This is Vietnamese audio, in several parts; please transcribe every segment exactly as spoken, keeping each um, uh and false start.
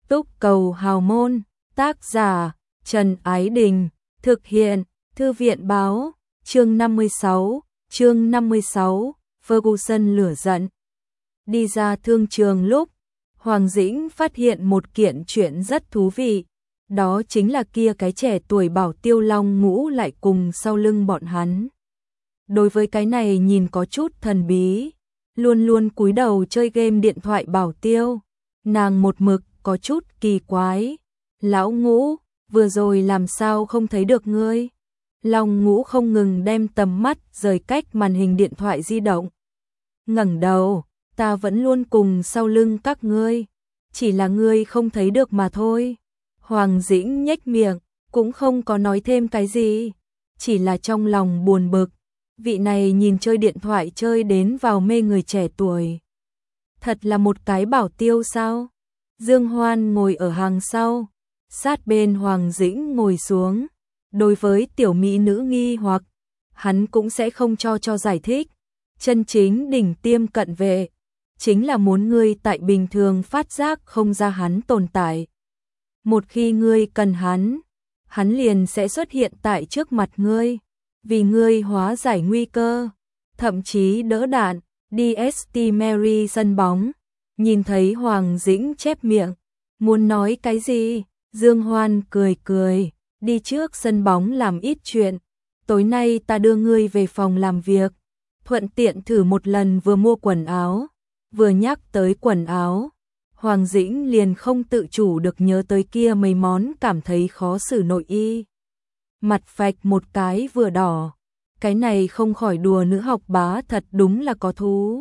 Túc Cầu Hào Môn, tác giả Trần Ái Đình, thực hiện Thư viện Báo, chương năm mươi sáu, chương năm mươi sáu, Ferguson lửa giận. Đi ra thương trường lúc, Hoàng Dĩnh phát hiện một kiện chuyện rất thú vị, đó chính là kia cái trẻ tuổi Bảo Tiêu Long Ngũ lại cùng sau lưng bọn hắn. Đối với cái này nhìn có chút thần bí, luôn luôn cúi đầu chơi game điện thoại Bảo Tiêu, nàng một mực có chút kỳ quái. Lão Ngũ, vừa rồi làm sao không thấy được ngươi? Long Ngũ không ngừng đem tầm mắt rời cách màn hình điện thoại di động. Ngẩng đầu, ta vẫn luôn cùng sau lưng các ngươi, chỉ là ngươi không thấy được mà thôi. Hoàng Dĩnh nhếch miệng, cũng không có nói thêm cái gì, chỉ là trong lòng buồn bực. Vị này nhìn chơi điện thoại chơi đến vào mê người trẻ tuổi. Thật là một cái Bảo Tiêu sao? Dương Hoan ngồi ở hàng sau, sát bên Hoàng Dĩnh ngồi xuống. Đối với tiểu mỹ nữ nghi hoặc, hắn cũng sẽ không cho cho giải thích. Chân chính đỉnh tiêm cận vệ, chính là muốn ngươi tại bình thường phát giác không ra hắn tồn tại. Một khi ngươi cần hắn, hắn liền sẽ xuất hiện tại trước mặt ngươi, vì ngươi hóa giải nguy cơ, thậm chí đỡ đạn. đê ét tê Mary sân bóng, nhìn thấy Hoàng Dĩnh chép miệng, muốn nói cái gì, Dương Hoan cười cười, đi trước sân bóng làm ít chuyện, tối nay ta đưa ngươi về phòng làm việc, thuận tiện thử một lần. Vừa mua quần áo, vừa nhắc tới quần áo, Hoàng Dĩnh liền không tự chủ được nhớ tới kia mấy món cảm thấy khó xử nội y. Mặt phạch một cái vừa đỏ, cái này không khỏi đùa nữ học bá thật đúng là có thú.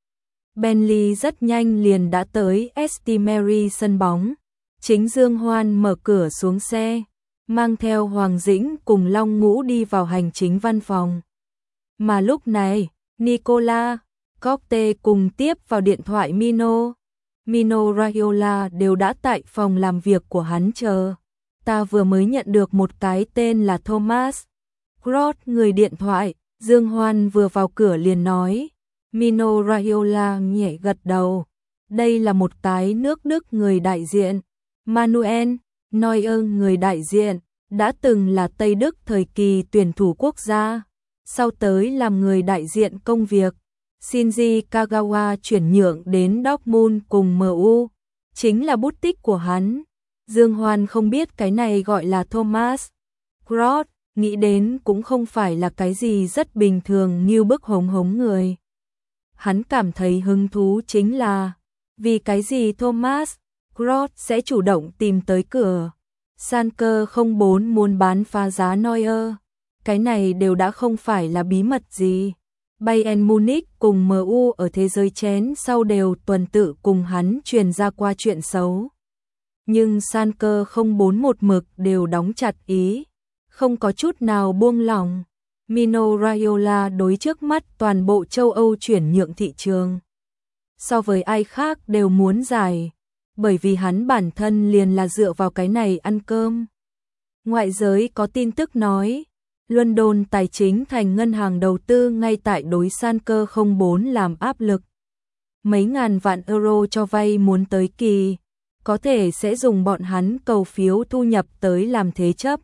Bentley rất nhanh liền đã tới ét tê Mary sân bóng, chính Dương Hoan mở cửa xuống xe, mang theo Hoàng Dĩnh cùng Long Ngũ đi vào hành chính văn phòng. Mà lúc này, Nicola, Cocte cùng tiếp vào điện thoại Mino. Mino Raiola đều đã tại phòng làm việc của hắn chờ. Ta vừa mới nhận được một cái tên là Thomas Gross người điện thoại, Dương Hoan vừa vào cửa liền nói. Mino Raiola nhẹ gật đầu. Đây là một cái nước Đức người đại diện. Manuel Neuer người đại diện, đã từng là Tây Đức thời kỳ tuyển thủ quốc gia, sau tới làm người đại diện công việc. Shinji Kagawa chuyển nhượng đến Dortmund cùng em u, chính là bút tích của hắn. Dương Hoan không biết cái này gọi là Thomas Gross, nghĩ đến cũng không phải là cái gì rất bình thường như bức hống hống người. Hắn cảm thấy hứng thú chính là, vì cái gì Thomas Gross sẽ chủ động tìm tới cửa. Schalke không bốn muốn bán phá giá Neuer, cái này đều đã không phải là bí mật gì. Bayern Munich cùng em u ở thế giới chén sau đều tuần tự cùng hắn truyền ra qua chuyện xấu. Nhưng Schalke không bốn một mực đều đóng chặt ý, không có chút nào buông lỏng. Mino Raiola đối trước mắt toàn bộ châu Âu chuyển nhượng thị trường, so với ai khác đều muốn giải, bởi vì hắn bản thân liền là dựa vào cái này ăn cơm. Ngoại giới có tin tức nói, London tài chính thành ngân hàng đầu tư ngay tại đối Schalke không bốn làm áp lực. Mấy ngàn vạn euro cho vay muốn tới kỳ, có thể sẽ dùng bọn hắn cầu phiếu thu nhập tới làm thế chấp.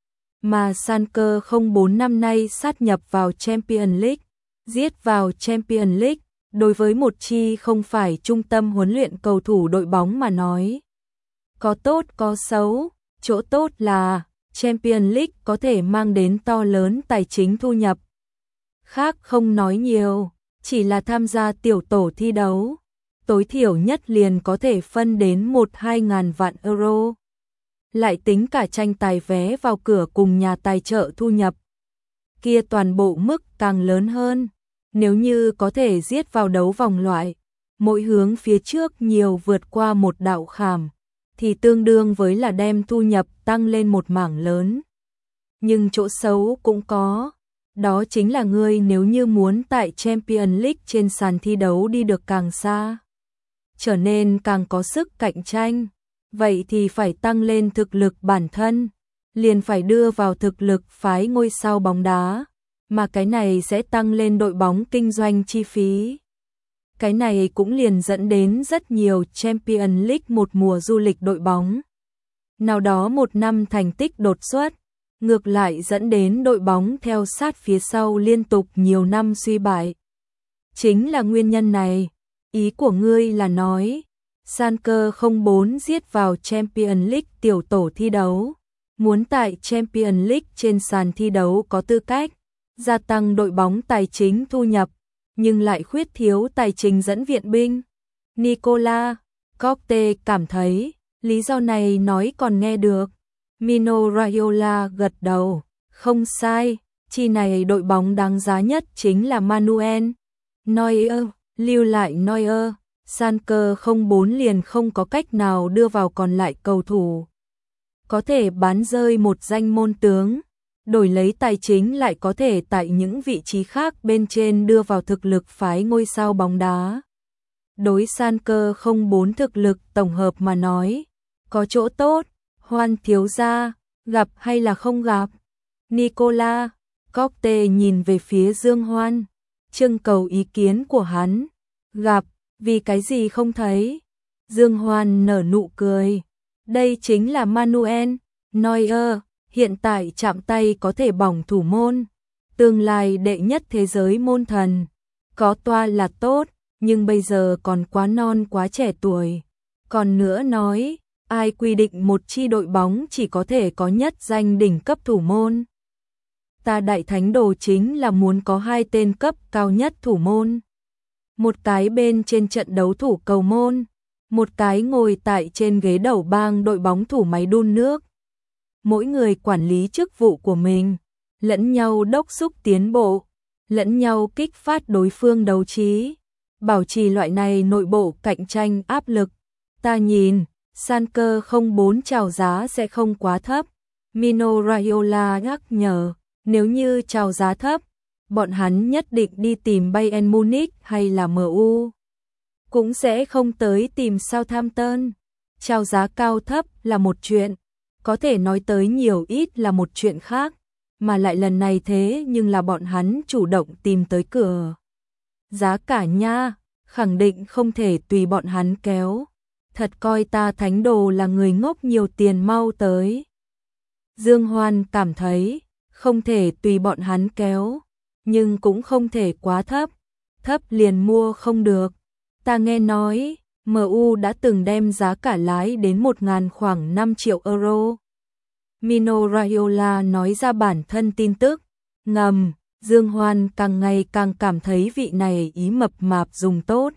Mà Schalke không bốn năm nay sát nhập vào Champions League, giết vào Champions League, đối với một chi không phải trung tâm huấn luyện cầu thủ đội bóng mà nói, có tốt có xấu. Chỗ tốt là Champions League có thể mang đến to lớn tài chính thu nhập. Khác không nói nhiều, chỉ là tham gia tiểu tổ thi đấu, tối thiểu nhất liền có thể phân đến một hai ngàn vạn euro. Lại tính cả tranh tài vé vào cửa cùng nhà tài trợ thu nhập, kia toàn bộ mức càng lớn hơn. Nếu như có thể giết vào đấu vòng loại, mỗi hướng phía trước nhiều vượt qua một đạo khảm, thì tương đương với là đem thu nhập tăng lên một mảng lớn. Nhưng chỗ xấu cũng có, đó chính là ngươi nếu như muốn tại Champions League trên sàn thi đấu đi được càng xa, trở nên càng có sức cạnh tranh, vậy thì phải tăng lên thực lực bản thân, liền phải đưa vào thực lực phái ngôi sao bóng đá, mà cái này sẽ tăng lên đội bóng kinh doanh chi phí. Cái này cũng liền dẫn đến rất nhiều Champions League một mùa du lịch đội bóng. Nào đó một năm thành tích đột xuất, ngược lại dẫn đến đội bóng theo sát phía sau liên tục nhiều năm suy bại. Chính là nguyên nhân này, ý của ngươi là nói, Schalke không bốn giết vào Champions League tiểu tổ thi đấu, muốn tại Champions League trên sàn thi đấu có tư cách, gia tăng đội bóng tài chính thu nhập, nhưng lại khuyết thiếu tài chính dẫn viện binh. Nicola Cocte cảm thấy, lý do này nói còn nghe được. Mino Raiola gật đầu, không sai, chi này đội bóng đáng giá nhất chính là Manuel Neuer, lưu lại Neuer, Schalke không bốn liền không có cách nào đưa vào còn lại cầu thủ. Có thể bán rơi một danh môn tướng, đổi lấy tài chính lại có thể tại những vị trí khác bên trên đưa vào thực lực phái ngôi sao bóng đá. Đối Schalke không bốn thực lực tổng hợp mà nói, có chỗ tốt, Hoan thiếu gia, gặp hay là không gặp? Nicola Cocte nhìn về phía Dương Hoan, trưng cầu ý kiến của hắn. Gặp, vì cái gì không thấy? Dương Hoan nở nụ cười. Đây chính là Manuel Neuer, hiện tại chạm tay có thể bỏng thủ môn, tương lai đệ nhất thế giới môn thần. Có toa là tốt, nhưng bây giờ còn quá non quá trẻ tuổi. Còn nữa nói, ai quy định một chi đội bóng chỉ có thể có nhất danh đỉnh cấp thủ môn? Ta Đại Thánh Đồ chính là muốn có hai tên cấp cao nhất thủ môn. Một cái bên trên trận đấu thủ cầu môn, một cái ngồi tại trên ghế đầu bang đội bóng thủ máy đun nước. Mỗi người quản lý chức vụ của mình, lẫn nhau đốc thúc tiến bộ, lẫn nhau kích phát đối phương đấu trí, bảo trì loại này nội bộ cạnh tranh áp lực. Ta nhìn, Schalke không bốn chào giá sẽ không quá thấp. Mino Raiola nhắc nhở, nếu như chào giá thấp, bọn hắn nhất định đi tìm Bayern Munich hay là em u. Cũng sẽ không tới tìm Southampton. Chào giá cao thấp là một chuyện, có thể nói tới nhiều ít là một chuyện khác, mà lại lần này thế nhưng là bọn hắn chủ động tìm tới cửa. Giá cả nha, khẳng định không thể tùy bọn hắn kéo. Thật coi ta Thánh Đồ là người ngốc nhiều tiền mau tới. Dương Hoan cảm thấy, không thể tùy bọn hắn kéo, nhưng cũng không thể quá thấp, thấp liền mua không được. Ta nghe nói, em u đã từng đem giá cả lái đến một ngàn khoảng năm triệu euro. Mino Raiola nói ra bản thân tin tức, ngầm, Dương Hoan càng ngày càng cảm thấy vị này ý mập mạp dùng tốt.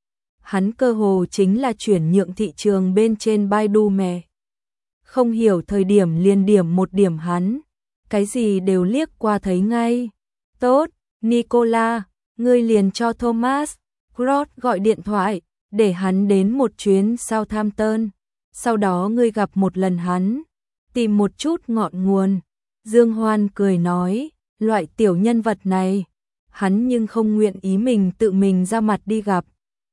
Hắn cơ hồ chính là chuyển nhượng thị trường bên trên Baidu mẹ. Không hiểu thời điểm liền điểm một điểm hắn, cái gì đều liếc qua thấy ngay. Tốt, Nicola, ngươi liền cho Thomas Cross gọi điện thoại, để hắn đến một chuyến Southampton. Sau đó ngươi gặp một lần hắn, tìm một chút ngọn nguồn. Dương Hoan cười nói, loại tiểu nhân vật này, hắn nhưng không nguyện ý mình tự mình ra mặt đi gặp.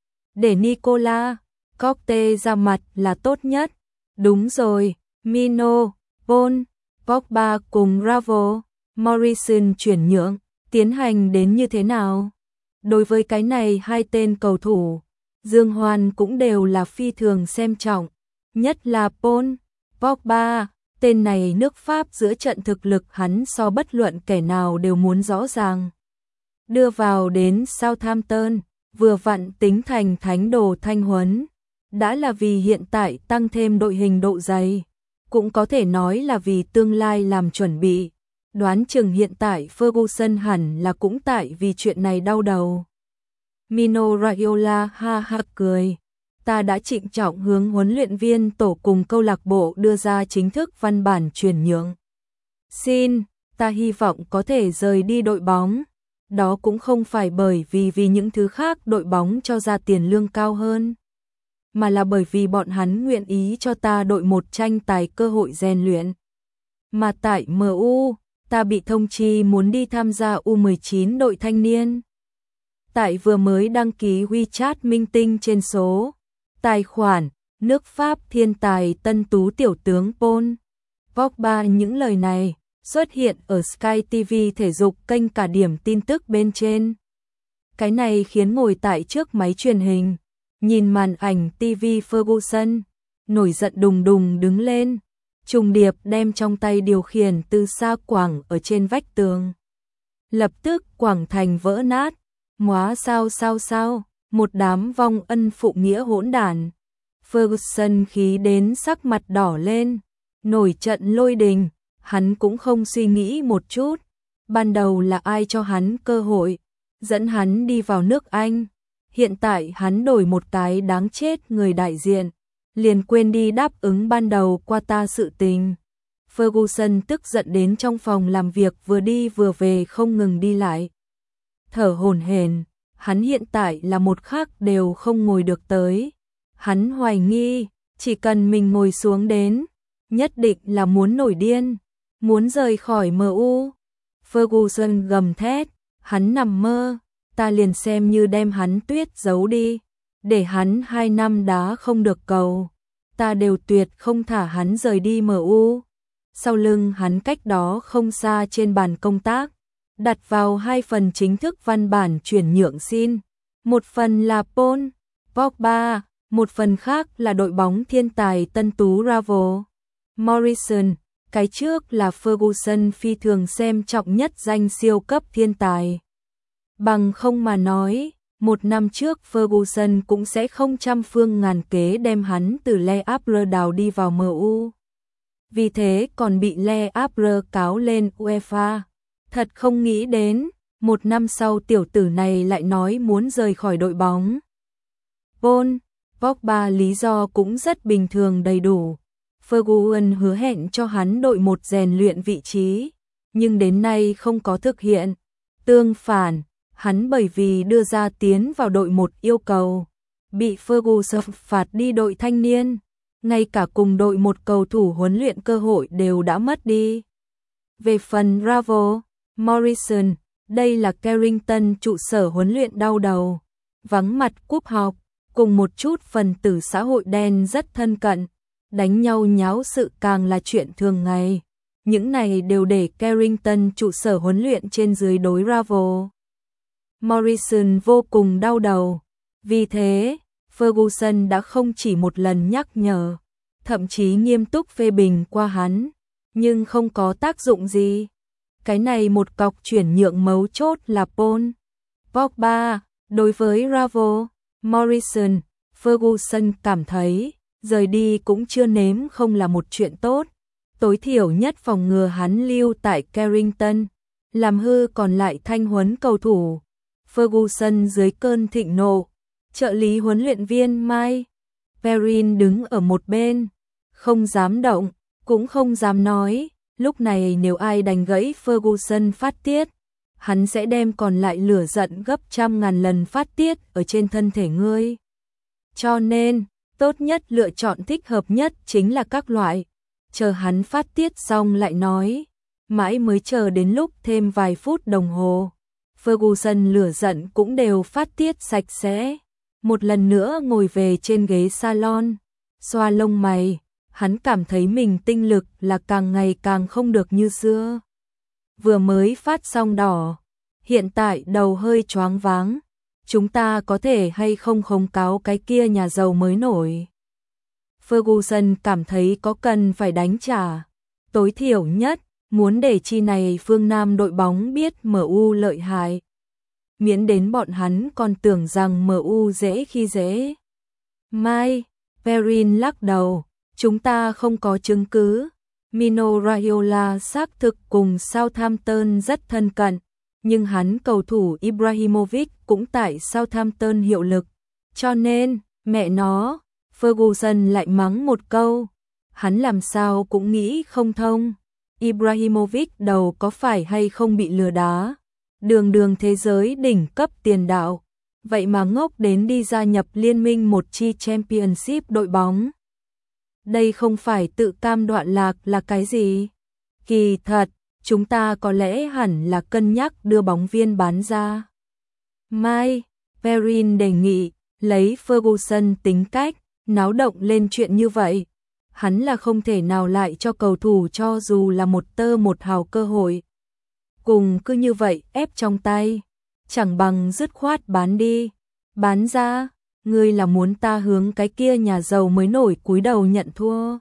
Để Nicola Cocte ra mặt là tốt nhất. Đúng rồi, Mino, Paul, Pogba cùng Bravo, Morrison chuyển nhượng, tiến hành đến như thế nào? Đối với cái này hai tên cầu thủ, Dương Hoan cũng đều là phi thường xem trọng, nhất là Paul Pogba, tên này nước Pháp giữa trận thực lực hắn so bất luận kẻ nào đều muốn rõ ràng. Đưa vào đến Southampton, vừa vặn tính thành Thánh Đồ thanh huấn, đã là vì hiện tại tăng thêm đội hình độ dày, cũng có thể nói là vì tương lai làm chuẩn bị. Đoán chừng hiện tại Ferguson hẳn là cũng tại vì chuyện này đau đầu. Mino Raiola ha ha cười, ta đã trịnh trọng hướng huấn luyện viên tổ cùng câu lạc bộ đưa ra chính thức văn bản chuyển nhượng. Xin, ta hy vọng có thể rời đi đội bóng. Đó cũng không phải bởi vì vì những thứ khác đội bóng cho ra tiền lương cao hơn, mà là bởi vì bọn hắn nguyện ý cho ta đội một tranh tài cơ hội rèn luyện. Mà tại em u, ta bị thông chi muốn đi tham gia U mười chín đội thanh niên. Tại vừa mới đăng ký WeChat minh tinh trên số tài khoản, nước Pháp thiên tài tân tú tiểu tướng Paul Pogba những lời này xuất hiện ở Sky ti vi thể dục kênh cả điểm tin tức bên trên. Cái này khiến ngồi tại trước máy truyền hình, nhìn màn ảnh ti vi Ferguson, nổi giận đùng đùng đứng lên, trùng điệp đem trong tay điều khiển từ xa quẳng ở trên vách tường. Lập tức quẳng thành vỡ nát, móa sao sao sao, một đám vong ân phụ nghĩa hỗn đản. Ferguson khí đến sắc mặt đỏ lên, nổi trận lôi đình, hắn cũng không suy nghĩ một chút. Ban đầu là ai cho hắn cơ hội, dẫn hắn đi vào nước Anh. Hiện tại hắn đổi một cái đáng chết người đại diện, liền quên đi đáp ứng ban đầu qua ta sự tình. Ferguson tức giận đến trong phòng làm việc vừa đi vừa về không ngừng đi lại. Thở hổn hển, hắn hiện tại là một khắc đều không ngồi được tới. Hắn hoài nghi, chỉ cần mình ngồi xuống đến, nhất định là muốn nổi điên, muốn rời khỏi em u. Ferguson gầm thét, hắn nằm mơ, ta liền xem như đem hắn tuyết giấu đi, để hắn hai năm đá không được cầu, ta đều tuyệt không thả hắn rời đi em u. Sau lưng hắn cách đó không xa trên bàn công tác, đặt vào hai phần chính thức văn bản chuyển nhượng xin, một phần là Paul Pogba, một phần khác là đội bóng thiên tài tân tú Ravel Morrison. Cái trước là Ferguson phi thường xem trọng nhất danh siêu cấp thiên tài. Bằng không mà nói, một năm trước Ferguson cũng sẽ không trăm phương ngàn kế đem hắn từ Le Havre đào đi vào em u. Vì thế còn bị Le Havre cáo lên UEFA. Thật không nghĩ đến, một năm sau tiểu tử này lại nói muốn rời khỏi đội bóng. Paul Pogba lý do cũng rất bình thường đầy đủ. Ferguson hứa hẹn cho hắn đội một rèn luyện vị trí, nhưng đến nay không có thực hiện. Tương phản, hắn bởi vì đưa ra tiến vào đội một yêu cầu, bị Ferguson phạt đi đội thanh niên, ngay cả cùng đội một cầu thủ huấn luyện cơ hội đều đã mất đi. Về phần Ravel Morrison, đây là Carrington trụ sở huấn luyện đau đầu, vắng mặt cúp học, cùng một chút phần tử xã hội đen rất thân cận, đánh nhau nháo sự càng là chuyện thường ngày. Những này đều để Carrington trụ sở huấn luyện trên dưới đối Ravel Morrison vô cùng đau đầu. Vì thế, Ferguson đã không chỉ một lần nhắc nhở, thậm chí nghiêm túc phê bình qua hắn, nhưng không có tác dụng gì. Cái này một cọc chuyển nhượng mấu chốt là Paul Pogba. Đối với Ravel Morrison, Ferguson cảm thấy rời đi cũng chưa nếm không là một chuyện tốt. Tối thiểu nhất phòng ngừa hắn lưu tại Carrington, làm hư còn lại thanh huấn cầu thủ. Ferguson dưới cơn thịnh nộ, trợ lý huấn luyện viên Mike Perrin đứng ở một bên, không dám động, cũng không dám nói. Lúc này nếu ai đánh gãy Ferguson phát tiết, hắn sẽ đem còn lại lửa giận gấp trăm ngàn lần phát tiết ở trên thân thể ngươi. Cho nên, tốt nhất lựa chọn thích hợp nhất chính là các loại. Chờ hắn phát tiết xong lại nói, mãi mới chờ đến lúc thêm vài phút đồng hồ. Ferguson lửa giận cũng đều phát tiết sạch sẽ. Một lần nữa ngồi về trên ghế salon, xoa lông mày, hắn cảm thấy mình tinh lực là càng ngày càng không được như xưa. Vừa mới phát xong đỏ, hiện tại đầu hơi choáng váng. Chúng ta có thể hay không khống cáo cái kia nhà giàu mới nổi. Ferguson cảm thấy có cần phải đánh trả. Tối thiểu nhất, muốn để chi này phương Nam đội bóng biết em u lợi hại. Miễn đến bọn hắn còn tưởng rằng em u dễ khi dễ. Mike Perrin lắc đầu, chúng ta không có chứng cứ. Mino Raiola xác thực cùng Southampton rất thân cận, nhưng hắn cầu thủ Ibrahimovic cũng tại Southampton hiệu lực. Cho nên, mẹ nó, Ferguson lại mắng một câu. Hắn làm sao cũng nghĩ không thông. Ibrahimovic đầu có phải hay không bị lừa đá? Đường đường thế giới đỉnh cấp tiền đạo, vậy mà ngốc đến đi gia nhập liên minh một chi Championship đội bóng. Đây không phải tự cam đoạn lạc là cái gì? Kỳ thật, chúng ta có lẽ hẳn là cân nhắc đưa bóng viên bán ra. Mike Perrin đề nghị, lấy Ferguson tính cách, náo động lên chuyện như vậy. Hắn là không thể nào lại cho cầu thủ cho dù là một tơ một hào cơ hội. Cùng cứ như vậy ép trong tay. chẳng bằng dứt khoát bán đi. Bán ra, ngươi là muốn ta hướng cái kia nhà giàu mới nổi cúi đầu nhận thua.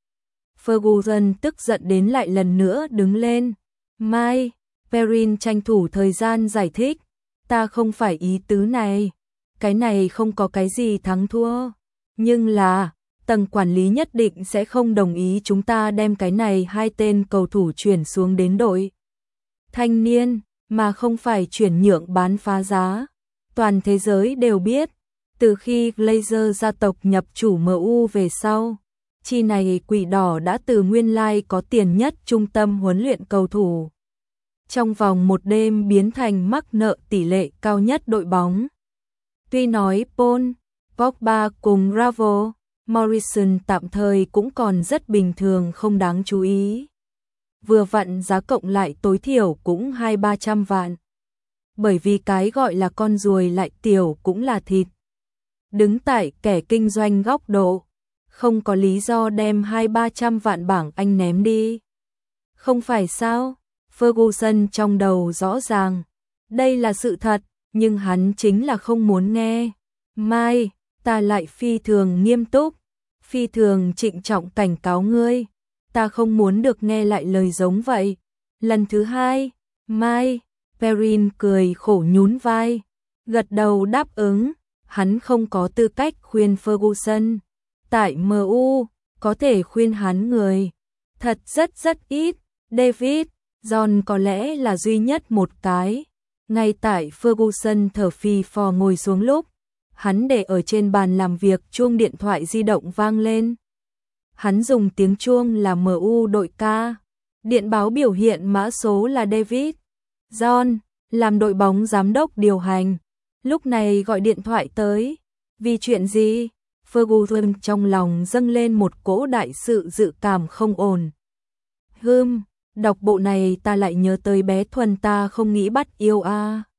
Ferguson tức giận đến lại lần nữa đứng lên. Mai, Perrin tranh thủ thời gian giải thích, ta không phải ý tứ này. Cái này không có cái gì thắng thua. Nhưng là, tầng quản lý nhất định sẽ không đồng ý chúng ta đem cái này hai tên cầu thủ chuyển xuống đến đội thanh niên, mà không phải chuyển nhượng bán phá giá. Toàn thế giới đều biết, từ khi Glazer gia tộc nhập chủ em u về sau, chi này quỷ đỏ đã từ nguyên lai có tiền nhất trung tâm huấn luyện cầu thủ. Trong vòng một đêm biến thành mắc nợ tỷ lệ cao nhất đội bóng. Tuy nói Paul, Pogba cùng Bravo, Morrison tạm thời cũng còn rất bình thường không đáng chú ý. Vừa vặn giá cộng lại tối thiểu cũng hai ba trăm vạn. Bởi vì cái gọi là con ruồi lại tiểu cũng là thịt. Đứng tại kẻ kinh doanh góc độ, không có lý do đem hai ba trăm vạn bảng Anh ném đi. Không phải sao? Ferguson trong đầu rõ ràng. Đây là sự thật, nhưng hắn chính là không muốn nghe. Mai, ta lại phi thường nghiêm túc, phi thường trịnh trọng cảnh cáo ngươi. Ta không muốn được nghe lại lời giống vậy. Lần thứ hai, Mai, Perrin cười khổ nhún vai, gật đầu đáp ứng. Hắn không có tư cách khuyên Ferguson. Tại em u, có thể khuyên hắn người thật rất rất ít. David, John có lẽ là duy nhất một cái. Ngay tại Ferguson thở phì phò ngồi xuống lúc, hắn để ở trên bàn làm việc chuông điện thoại di động vang lên. Hắn dùng tiếng chuông là em u đội ca. Điện báo biểu hiện mã số là David. John, làm đội bóng giám đốc điều hành. Lúc này gọi điện thoại tới. Vì chuyện gì? Ferguson trong lòng dâng lên một cỗ đại sự dự cảm không ổn. Hừm, đọc bộ này ta lại nhớ tới bé Thuần ta không nghĩ bắt yêu a. À.